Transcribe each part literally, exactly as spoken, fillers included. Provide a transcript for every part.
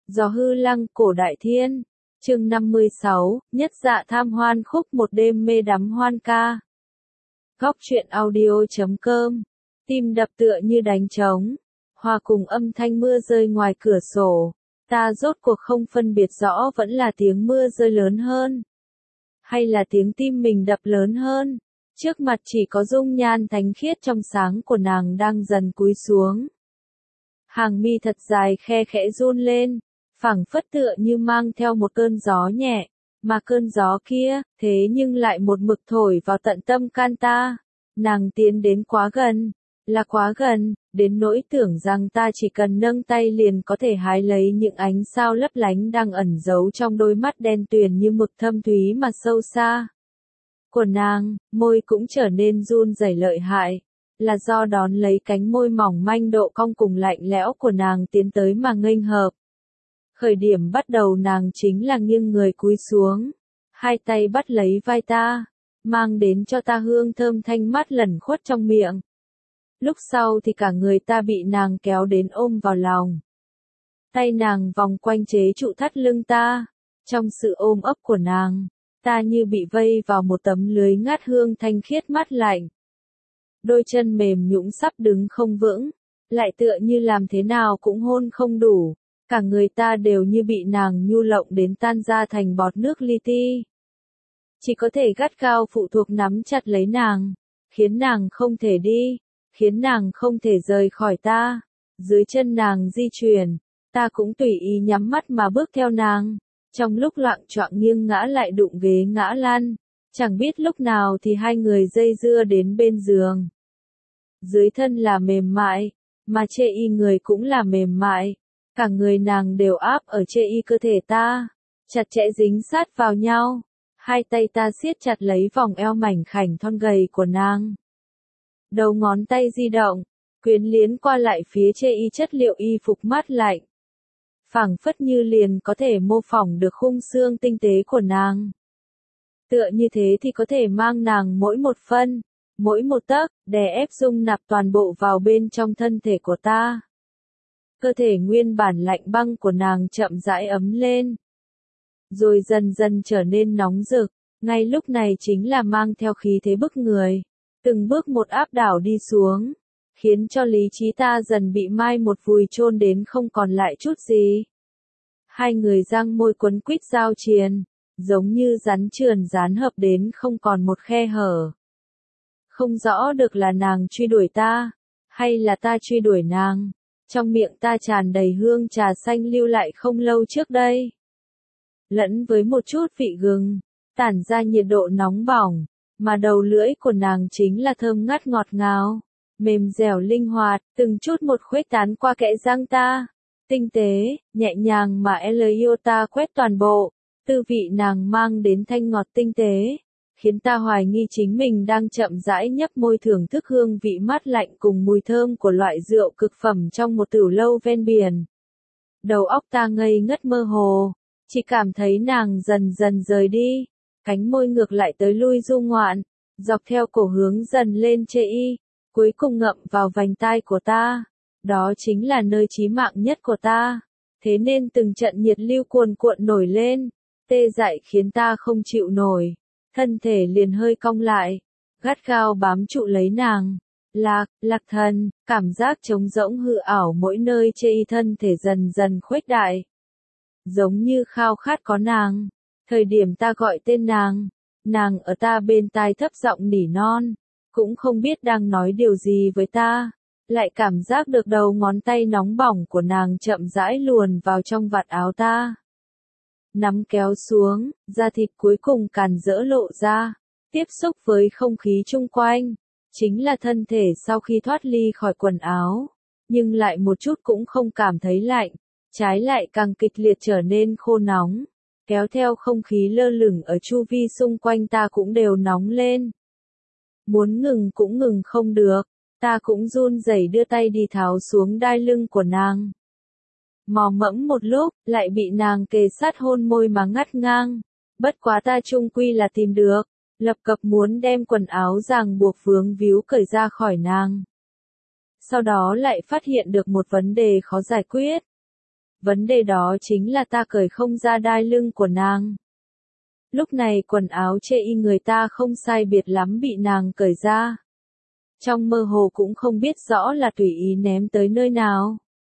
Gió hư lăng cổ đại thiên. Chương năm mươi sáu, nhất dạ tham hoan khúc một đêm mê đắm hoan ca. Góc truyện audio chấm com. Tim đập tựa như đánh trống, hòa cùng âm thanh mưa rơi ngoài cửa sổ. Ta rốt cuộc không phân biệt rõ vẫn là tiếng mưa rơi lớn hơn, hay là tiếng tim mình đập lớn hơn. Trước mặt chỉ có dung nhan thánh khiết trong sáng của nàng đang dần cúi xuống. Hàng mi thật dài khe khẽ run lên, phảng phất tựa như mang theo một cơn gió nhẹ, mà cơn gió kia, thế nhưng lại một mực thổi vào tận tâm can ta. Nàng tiến đến quá gần, là quá gần, đến nỗi tưởng rằng ta chỉ cần nâng tay liền có thể hái lấy những ánh sao lấp lánh đang ẩn giấu trong đôi mắt đen tuyền như mực thâm thúy mà sâu xa của nàng. Môi cũng trở nên run rẩy lợi hại, là do đón lấy cánh môi mỏng manh độ cong cùng lạnh lẽo của nàng tiến tới mà nghênh hợp. Khởi điểm bắt đầu nàng chính là nghiêng người cúi xuống, hai tay bắt lấy vai ta, mang đến cho ta hương thơm thanh mát lẩn khuất trong miệng. Lúc sau thì cả người ta bị nàng kéo đến ôm vào lòng. Tay nàng vòng quanh chế trụ thắt lưng ta, trong sự ôm ấp của nàng, ta như bị vây vào một tấm lưới ngát hương thanh khiết mát lạnh. Đôi chân mềm nhũn sắp đứng không vững, lại tựa như làm thế nào cũng hôn không đủ. Cả người ta đều như bị nàng nhu lộng đến tan ra thành bọt nước li ti. Chỉ có thể gắt gao phụ thuộc nắm chặt lấy nàng, khiến nàng không thể đi, khiến nàng không thể rời khỏi ta. Dưới chân nàng di chuyển, ta cũng tùy ý nhắm mắt mà bước theo nàng. Trong lúc loạng choạng nghiêng ngã lại đụng ghế ngã lăn, chẳng biết lúc nào thì hai người dây dưa đến bên giường. Dưới thân là mềm mại, mà chê y người cũng là mềm mại. Cả người nàng đều áp ở chê y cơ thể ta, chặt chẽ dính sát vào nhau. Hai tay ta siết chặt lấy vòng eo mảnh khảnh thon gầy của nàng. Đầu ngón tay di động, quyến liến qua lại phía chê y chất liệu y phục mát lạnh. Phảng phất như liền có thể mô phỏng được khung xương tinh tế của nàng. Tựa như thế thì có thể mang nàng mỗi một phân, mỗi một tấc, đè ép dung nạp toàn bộ vào bên trong thân thể của ta. Cơ thể nguyên bản lạnh băng của nàng chậm rãi ấm lên, rồi dần dần trở nên nóng rực. Ngay lúc này chính là mang theo khí thế bức người, từng bước một áp đảo đi xuống, khiến cho lý trí ta dần bị mai một vùi chôn đến không còn lại chút gì. Hai người giang môi quấn quýt giao triền, giống như rắn trườn dán hợp đến không còn một khe hở. Không rõ được là nàng truy đuổi ta, hay là ta truy đuổi nàng. Trong miệng ta tràn đầy hương trà xanh lưu lại không lâu trước đây, lẫn với một chút vị gừng, tản ra nhiệt độ nóng bỏng, mà đầu lưỡi của nàng chính là thơm ngát ngọt ngào, mềm dẻo linh hoạt, từng chút một khuếch tán qua kẽ răng ta, tinh tế, nhẹ nhàng mà Eliota quét toàn bộ. Tư vị nàng mang đến thanh ngọt tinh tế, khiến ta hoài nghi chính mình đang chậm rãi nhấp môi thưởng thức hương vị mát lạnh cùng mùi thơm của loại rượu cực phẩm trong một tửu lâu ven biển. Đầu óc ta ngây ngất mơ hồ, chỉ cảm thấy nàng dần dần rời đi, cánh môi ngược lại tới lui du ngoạn, dọc theo cổ hướng dần lên chê y, cuối cùng ngậm vào vành tai của ta. Đó chính là nơi chí mạng nhất của ta, thế nên từng trận nhiệt lưu cuồn cuộn nổi lên, tê dại khiến ta không chịu nổi. Thân thể liền hơi cong lại, gắt gao bám trụ lấy nàng. Lạc, lạc thần, cảm giác trống rỗng hư ảo mỗi nơi chê y thân thể dần dần khuếch đại. Giống như khao khát có nàng. Thời điểm ta gọi tên nàng, nàng ở ta bên tai thấp giọng nỉ non, cũng không biết đang nói điều gì với ta. Lại cảm giác được đầu ngón tay nóng bỏng của nàng chậm rãi luồn vào trong vạt áo ta. Nắm kéo xuống, da thịt cuối cùng càn rỡ lộ ra, tiếp xúc với không khí chung quanh, chính là thân thể sau khi thoát ly khỏi quần áo, nhưng lại một chút cũng không cảm thấy lạnh, trái lại càng kịch liệt trở nên khô nóng, kéo theo không khí lơ lửng ở chu vi xung quanh ta cũng đều nóng lên. Muốn ngừng cũng ngừng không được, ta cũng run rẩy đưa tay đi tháo xuống đai lưng của nàng. Mò mẫm một lúc, lại bị nàng kề sát hôn môi mà ngắt ngang. Bất quá ta chung quy là tìm được, lập cập muốn đem quần áo ràng buộc vướng víu cởi ra khỏi nàng. Sau đó lại phát hiện được một vấn đề khó giải quyết. Vấn đề đó chính là ta cởi không ra đai lưng của nàng. Lúc này quần áo chê y người ta không sai biệt lắm bị nàng cởi ra. Trong mơ hồ cũng không biết rõ là tùy ý ném tới nơi nào.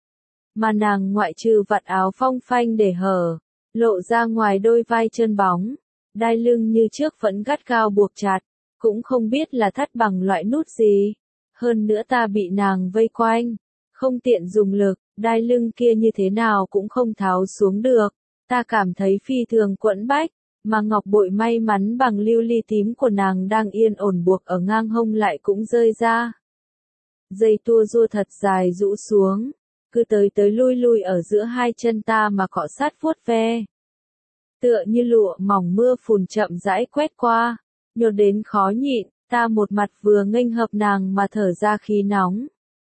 Mà nàng ngoại trừ vạt áo phong phanh để hở, lộ ra ngoài đôi vai trơn bóng, đai lưng như trước vẫn gắt gao buộc chặt, cũng không biết là thắt bằng loại nút gì. Hơn nữa ta bị nàng vây quanh, không tiện dùng lực, đai lưng kia như thế nào cũng không tháo xuống được. Ta cảm thấy phi thường quẫn bách, mà ngọc bội may mắn bằng lưu ly tím của nàng đang yên ổn buộc ở ngang hông lại cũng rơi ra. Dây tua rua thật dài rũ xuống, cứ tới tới lui lui ở giữa hai chân ta mà cọ sát vuốt ve. Tựa như lụa mỏng mưa phùn chậm rãi quét qua, nhột đến khó nhịn, ta một mặt vừa nghênh hợp nàng mà thở ra khí nóng.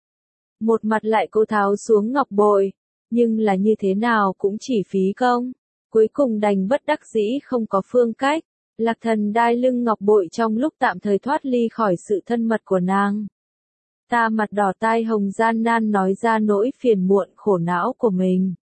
Một mặt lại cố tháo xuống ngọc bội, nhưng là như thế nào cũng chỉ phí công. Cuối cùng đành bất đắc dĩ không có phương cách, Lạc Thần đai lưng ngọc bội trong lúc tạm thời thoát ly khỏi sự thân mật của nàng. Ta mặt đỏ tai hồng gian nan nói ra nỗi phiền muộn khổ não của mình.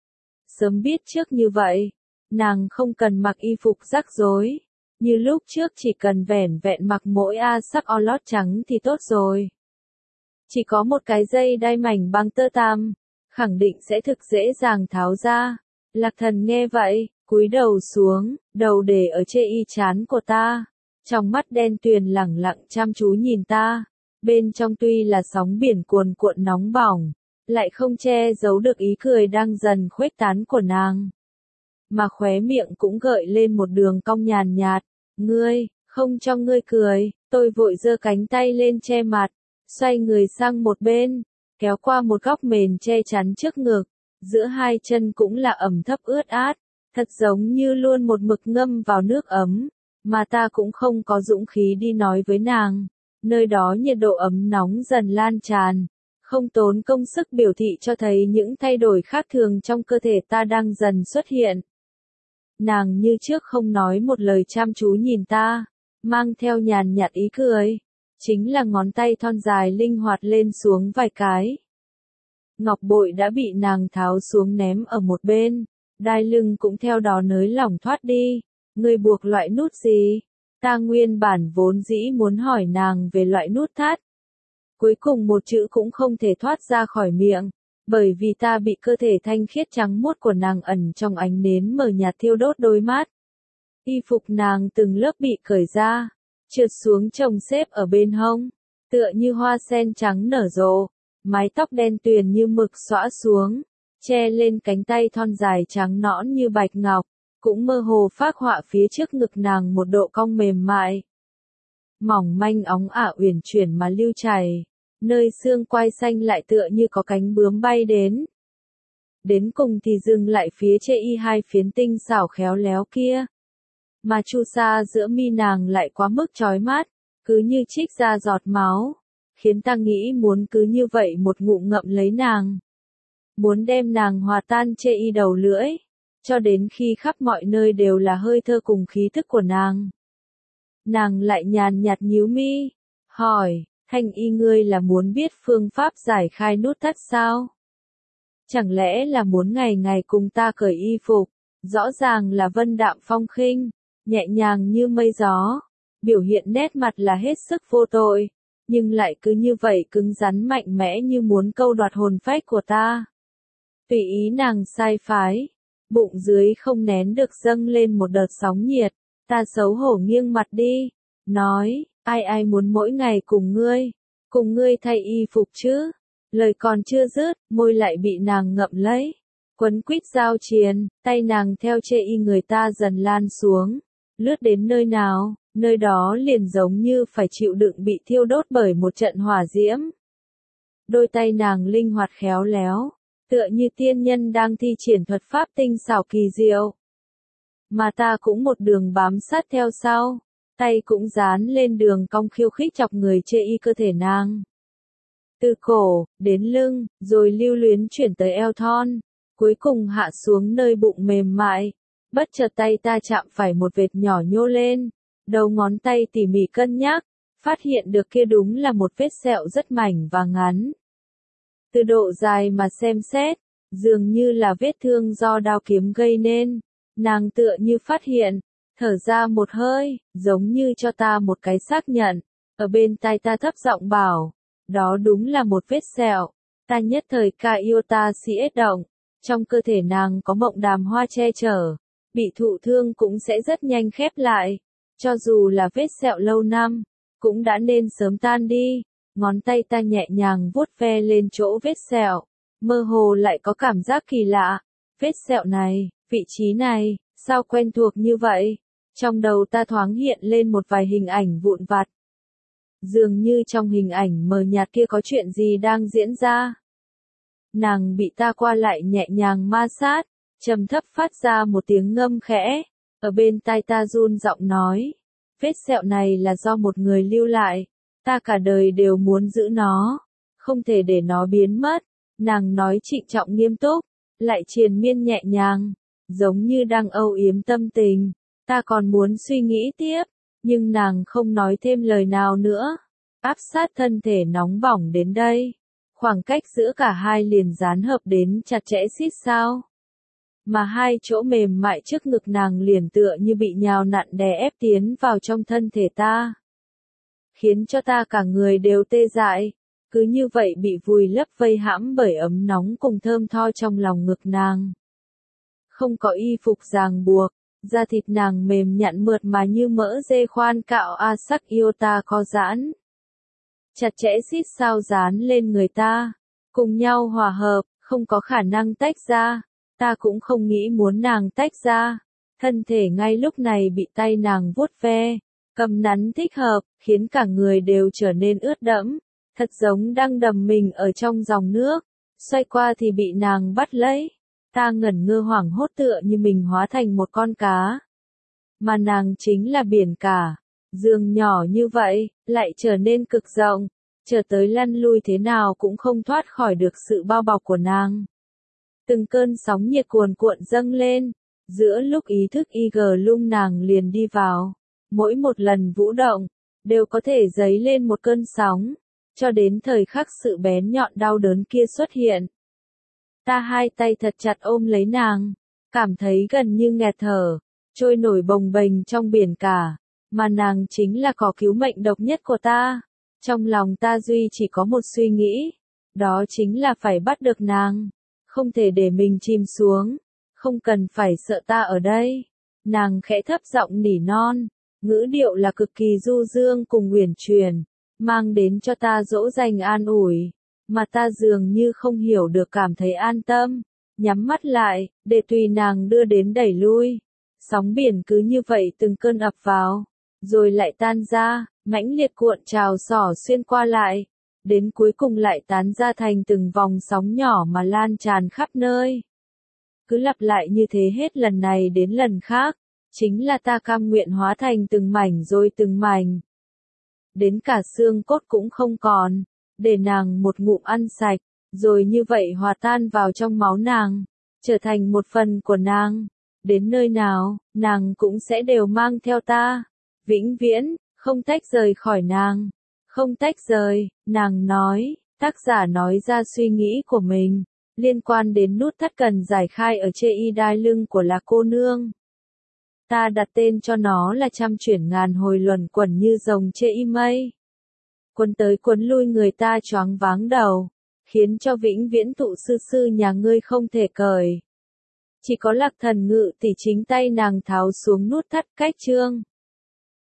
Sớm biết trước như vậy, nàng không cần mặc y phục rắc rối, như lúc trước chỉ cần vẻn vẹn mặc mỗi a sắc o lót trắng thì tốt rồi. Chỉ có một cái dây đai mảnh bằng tơ tằm, khẳng định sẽ thực dễ dàng tháo ra. Lạc Thần nghe vậy, cúi đầu xuống, đầu để ở trên y trán của ta, trong mắt đen tuyền lẳng lặng chăm chú nhìn ta, bên trong tuy là sóng biển cuồn cuộn nóng bỏng, lại không che giấu được ý cười đang dần khuếch tán của nàng. Mà khóe miệng cũng gợi lên một đường cong nhàn nhạt, ngươi, không cho ngươi cười, tôi vội giơ cánh tay lên che mặt, xoay người sang một bên, kéo qua một góc mền che chắn trước ngực. Giữa hai chân cũng là ẩm thấp ướt át, thật giống như luôn một mực ngâm vào nước ấm, mà ta cũng không có dũng khí đi nói với nàng. Nơi đó nhiệt độ ấm nóng dần lan tràn, không tốn công sức biểu thị cho thấy những thay đổi khác thường trong cơ thể ta đang dần xuất hiện. Nàng như trước không nói một lời chăm chú nhìn ta, mang theo nhàn nhạt ý cười, chính là ngón tay thon dài linh hoạt lên xuống vài cái. Ngọc bội đã bị nàng tháo xuống ném ở một bên, đai lưng cũng theo đó nới lỏng thoát đi. Ngươi buộc loại nút gì? Ta nguyên bản vốn dĩ muốn hỏi nàng về loại nút thắt. Cuối cùng một chữ cũng không thể thoát ra khỏi miệng, bởi vì ta bị cơ thể thanh khiết trắng muốt của nàng ẩn trong ánh nến mờ nhạt thiêu đốt đôi mắt. Y phục nàng từng lớp bị cởi ra, trượt xuống chồng xếp ở bên hông, tựa như hoa sen trắng nở rộ. Mái tóc đen tuyền như mực xõa xuống, che lên cánh tay thon dài trắng nõn như bạch ngọc, cũng mơ hồ phác họa phía trước ngực nàng một độ cong mềm mại. Mỏng manh óng ả uyển chuyển mà lưu chảy, nơi xương quai xanh lại tựa như có cánh bướm bay đến. Đến cùng thì dừng lại phía trên y hai phiến tinh xảo khéo léo kia. Mà chu sa giữa mi nàng lại quá mức chói mắt, cứ như trích ra giọt máu. Khiến ta nghĩ muốn cứ như vậy một ngụm ngậm lấy nàng. Muốn đem nàng hòa tan chê y đầu lưỡi, cho đến khi khắp mọi nơi đều là hơi thơ cùng khí thức của nàng. Nàng lại nhàn nhạt nhíu mi, hỏi, Thanh y ngươi là muốn biết phương pháp giải khai nút thắt sao? Chẳng lẽ là muốn ngày ngày cùng ta cởi y phục, rõ ràng là vân đạm phong khinh, nhẹ nhàng như mây gió, biểu hiện nét mặt là hết sức vô tội. Nhưng lại cứ như vậy cứng rắn mạnh mẽ như muốn câu đoạt hồn phách của ta. Tùy ý nàng sai phái, bụng dưới không nén được dâng lên một đợt sóng nhiệt, ta xấu hổ nghiêng mặt đi, nói, ai ai muốn mỗi ngày cùng ngươi, cùng ngươi thay y phục chứ, lời còn chưa dứt, môi lại bị nàng ngậm lấy, quấn quýt giao triền, tay nàng theo chê y người ta dần lan xuống, lướt đến nơi nào. Nơi đó liền giống như phải chịu đựng bị thiêu đốt bởi một trận hỏa diễm. Đôi tay nàng linh hoạt khéo léo, tựa như tiên nhân đang thi triển thuật pháp tinh xảo kỳ diệu. Mà ta cũng một đường bám sát theo sau, tay cũng dán lên đường cong khiêu khích chọc người chê y cơ thể nàng. Từ cổ, đến lưng, rồi lưu luyến chuyển tới eo thon, cuối cùng hạ xuống nơi bụng mềm mại. Bất chợt tay ta chạm phải một vệt nhỏ nhô lên. Đầu ngón tay tỉ mỉ cân nhắc, phát hiện được kia đúng là một vết sẹo rất mảnh và ngắn. Từ độ dài mà xem xét, Dường như là vết thương do đao kiếm gây nên, nàng tựa như phát hiện, thở ra một hơi, giống như cho ta một cái xác nhận, ở bên tai ta thấp giọng bảo, đó đúng là một vết sẹo, ta nhất thời ca yêu ta si ết động, trong cơ thể nàng có mộng đàm hoa che chở, bị thụ thương cũng sẽ rất nhanh khép lại, cho dù là vết sẹo lâu năm, cũng đã nên sớm tan đi, ngón tay ta nhẹ nhàng vuốt ve lên chỗ vết sẹo, mơ hồ lại có cảm giác kỳ lạ, vết sẹo này, vị trí này, sao quen thuộc như vậy, trong đầu ta thoáng hiện lên một vài hình ảnh vụn vặt. Dường như trong hình ảnh mờ nhạt kia có chuyện gì đang diễn ra. Nàng bị ta qua lại nhẹ nhàng ma sát, trầm thấp phát ra một tiếng ngâm khẽ, ở bên tai ta run giọng nói, vết sẹo này là do một người lưu lại, ta cả đời đều muốn giữ nó, không thể để nó biến mất, nàng nói trịnh trọng nghiêm túc, lại triền miên nhẹ nhàng, giống như đang âu yếm tâm tình, ta còn muốn suy nghĩ tiếp, nhưng nàng không nói thêm lời nào nữa, áp sát thân thể nóng bỏng đến đây. Khoảng cách giữa cả hai liền dán hợp đến chặt chẽ xít sao. Mà hai chỗ mềm mại trước ngực nàng liền tựa như bị nhào nặn đè ép tiến vào trong thân thể ta. Khiến cho ta cả người đều tê dại, cứ như vậy bị vùi lấp vây hãm bởi ấm nóng cùng thơm tho trong lòng ngực nàng. Không có y phục ràng buộc, da thịt nàng mềm nhẵn mượt mà như mỡ dê khoan cạo a sắc yêu ta co giãn. Chặt chẽ xít sao dán lên người ta, cùng nhau hòa hợp, không có khả năng tách ra, ta cũng không nghĩ muốn nàng tách ra, thân thể ngay lúc này bị tay nàng vuốt ve, cầm nắn thích hợp, khiến cả người đều trở nên ướt đẫm, thật giống đang đầm mình ở trong dòng nước, xoay qua thì bị nàng bắt lấy, ta ngẩn ngơ hoảng hốt tựa như mình hóa thành một con cá, mà nàng chính là biển cả. Giường nhỏ như vậy, lại trở nên cực rộng, trở tới lăn lui thế nào cũng không thoát khỏi được sự bao bọc của nàng. Từng cơn sóng nhiệt cuồn cuộn dâng lên, giữa lúc ý thức y gờ lung nàng liền đi vào, mỗi một lần vũ động, đều có thể dấy lên một cơn sóng, cho đến thời khắc sự bén nhọn đau đớn kia xuất hiện. Ta hai tay thật chặt ôm lấy nàng, cảm thấy gần như nghẹt thở, trôi nổi bồng bềnh trong biển cả. Mà nàng chính là cỏ cứu mệnh độc nhất của ta. Trong lòng ta duy chỉ có một suy nghĩ. Đó chính là phải bắt được nàng. Không thể để mình chìm xuống. Không cần phải sợ ta ở đây. Nàng khẽ thấp giọng nỉ non. Ngữ điệu là cực kỳ du dương cùng uyển chuyển. Mang đến cho ta dỗ dành an ủi. Mà ta dường như không hiểu được cảm thấy an tâm. Nhắm mắt lại, để tùy nàng đưa đến đẩy lui. Sóng biển cứ như vậy từng cơn ập vào. Rồi lại tan ra, mãnh liệt cuộn trào xỏ xuyên qua lại, đến cuối cùng lại tán ra thành từng vòng sóng nhỏ mà lan tràn khắp nơi. Cứ lặp lại như thế hết lần này đến lần khác, chính là ta cam nguyện hóa thành từng mảnh rồi từng mảnh. Đến cả xương cốt cũng không còn, để nàng một ngụm ăn sạch, rồi như vậy hòa tan vào trong máu nàng, trở thành một phần của nàng. Đến nơi nào, nàng cũng sẽ đều mang theo ta. Vĩnh viễn, không tách rời khỏi nàng. Không tách rời, nàng nói, tác giả nói ra suy nghĩ của mình, liên quan đến nút thắt cần giải khai ở chê y đai lưng của Lạc cô nương. Ta đặt tên cho nó là trăm chuyển ngàn hồi luẩn quẩn như rồng chê y mây. Quấn tới quấn lui người ta choáng váng đầu, khiến cho vĩnh viễn tụ sư sư nhà ngươi không thể cởi. Chỉ có Lạc thần ngự thì chính tay nàng tháo xuống nút thắt cách chương.